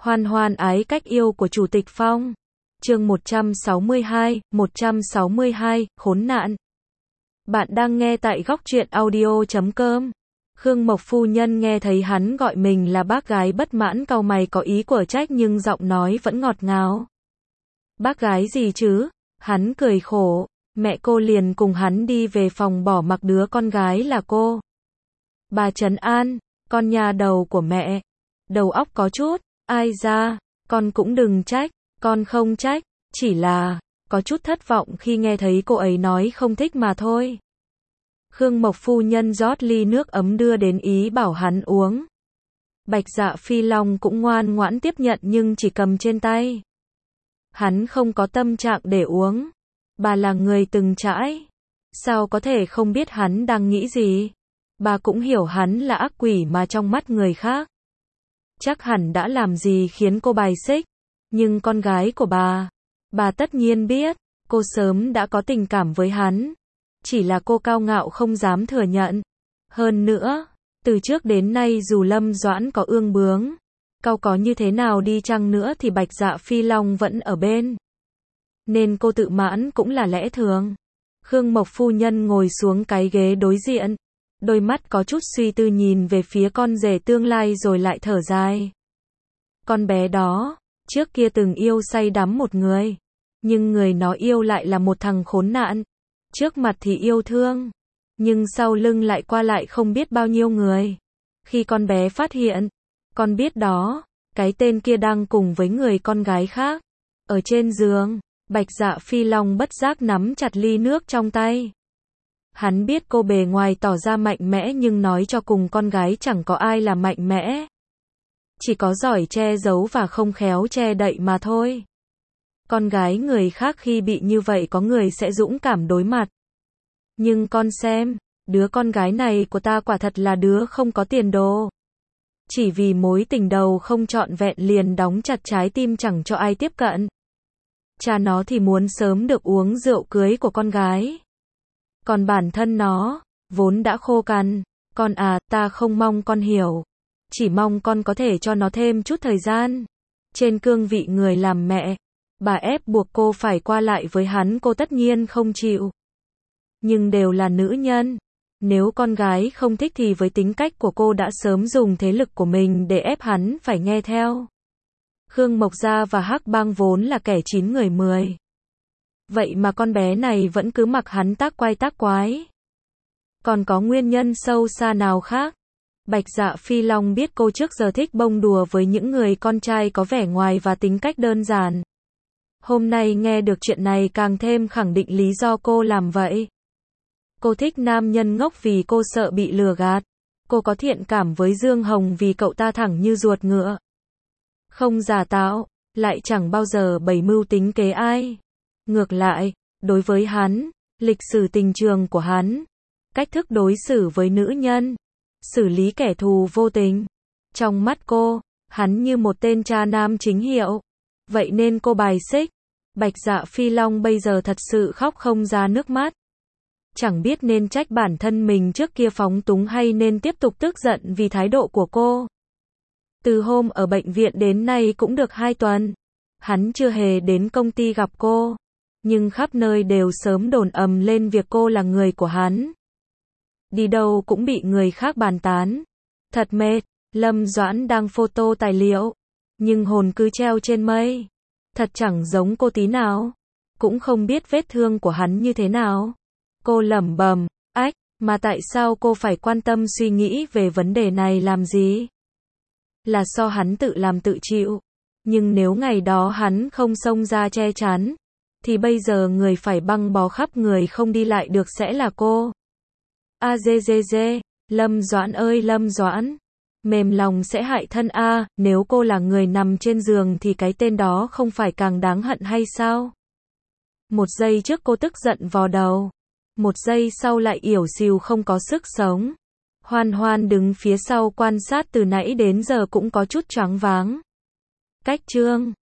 Hoan hoan ái cách yêu của Chủ tịch Phong. Chương 162, khốn nạn. Bạn đang nghe tại góc truyện audio.com. Khương Mộc phu nhân nghe thấy hắn gọi mình là bác gái bất mãn cau mày có ý của trách nhưng giọng nói vẫn ngọt ngào. Bác gái gì chứ? Hắn cười khổ. Mẹ cô liền cùng hắn đi về phòng bỏ mặc đứa con gái là cô. Bà trấn an, con nhà đầu của mẹ. Đầu óc có chút, ai ra, con cũng đừng trách, con không trách, chỉ là, có chút thất vọng khi nghe thấy cô ấy nói không thích mà thôi. Khương Mộc phu nhân rót ly nước ấm đưa đến ý bảo hắn uống. Bạch Dạ Phi Long cũng ngoan ngoãn tiếp nhận nhưng chỉ cầm trên tay. Hắn không có tâm trạng để uống. Bà là người từng trải. Sao có thể không biết hắn đang nghĩ gì? Bà cũng hiểu hắn là ác quỷ mà trong mắt người khác. Chắc hẳn đã làm gì khiến cô bài xích. Nhưng con gái của bà tất nhiên biết, cô sớm đã có tình cảm với hắn. Chỉ là cô cao ngạo không dám thừa nhận. Hơn nữa, từ trước đến nay dù Lâm Doãn có ương bướng, cao có như thế nào đi chăng nữa thì Bạch Dạ Phi Long vẫn ở bên. Nên cô tự mãn cũng là lẽ thường. Khương Mộc phu nhân ngồi xuống cái ghế đối diện. Đôi mắt có chút suy tư nhìn về phía con rể tương lai rồi lại thở dài. Con bé đó, trước kia từng yêu say đắm một người. Nhưng người nó yêu lại là một thằng khốn nạn. Trước mặt thì yêu thương. Nhưng sau lưng lại qua lại không biết bao nhiêu người. Khi con bé phát hiện, con biết đó, cái tên kia đang cùng với người con gái khác. Ở trên giường, Bạch Dạ Phi Long bất giác nắm chặt ly nước trong tay. Hắn biết cô bề ngoài tỏ ra mạnh mẽ nhưng nói cho cùng con gái chẳng có ai là mạnh mẽ. Chỉ có giỏi che giấu và không khéo che đậy mà thôi. Con gái người khác khi bị như vậy có người sẽ dũng cảm đối mặt. Nhưng con xem, đứa con gái này của ta quả thật là đứa không có tiền đồ. Chỉ vì mối tình đầu không trọn vẹn liền đóng chặt trái tim chẳng cho ai tiếp cận. Cha nó thì muốn sớm được uống rượu cưới của con gái. Còn bản thân nó, vốn đã khô cằn. Con à, ta không mong con hiểu. Chỉ mong con có thể cho nó thêm chút thời gian. Trên cương vị người làm mẹ, bà ép buộc cô phải qua lại với hắn cô tất nhiên không chịu. Nhưng đều là nữ nhân. Nếu con gái không thích thì với tính cách của cô đã sớm dùng thế lực của mình để ép hắn phải nghe theo. Khương Mộc Gia và Hắc Bang vốn là kẻ 9 người 10. Vậy mà con bé này vẫn cứ mặc hắn tác quái tác quái. Còn có nguyên nhân sâu xa nào khác? Bạch Dạ Phi Long biết cô trước giờ thích bông đùa với những người con trai có vẻ ngoài và tính cách đơn giản. Hôm nay nghe được chuyện này càng thêm khẳng định lý do cô làm vậy. Cô thích nam nhân ngốc vì cô sợ bị lừa gạt. Cô có thiện cảm với Dương Hồng vì cậu ta thẳng như ruột ngựa. Không giả tạo, lại chẳng bao giờ bày mưu tính kế ai. Ngược lại, đối với hắn, lịch sử tình trường của hắn, cách thức đối xử với nữ nhân, xử lý kẻ thù vô tình. Trong mắt cô, hắn như một tên cha nam chính hiệu. Vậy nên cô bài xích. Bạch Dạ Phi Long bây giờ thật sự khóc không ra nước mắt. Chẳng biết nên trách bản thân mình trước kia phóng túng hay nên tiếp tục tức giận vì thái độ của cô. Từ hôm ở bệnh viện đến nay cũng được 2 tuần. Hắn chưa hề đến công ty gặp cô. Nhưng khắp nơi đều sớm đồn ầm lên việc cô là người của hắn. Đi đâu cũng bị người khác bàn tán. Thật mệt. Lâm Doãn đang photo tài liệu. Nhưng hồn cứ treo trên mây. Thật chẳng giống cô tí nào. Cũng không biết vết thương của hắn như thế nào. Cô lẩm bẩm, ách, mà tại sao cô phải quan tâm suy nghĩ về vấn đề này làm gì? Là do hắn tự làm tự chịu. Nhưng nếu ngày đó hắn không xông ra che chắn, thì bây giờ người phải băng bó khắp người không đi lại được sẽ là cô. A dê dê dê, Lâm Doãn ơi Lâm Doãn. Mềm lòng sẽ hại thân a, nếu cô là người nằm trên giường thì cái tên đó không phải càng đáng hận hay sao? Một giây trước cô tức giận vò đầu. Một giây sau lại ỉu xìu không có sức sống. Hoan hoan đứng phía sau quan sát từ nãy đến giờ cũng có chút choáng váng. Cách chương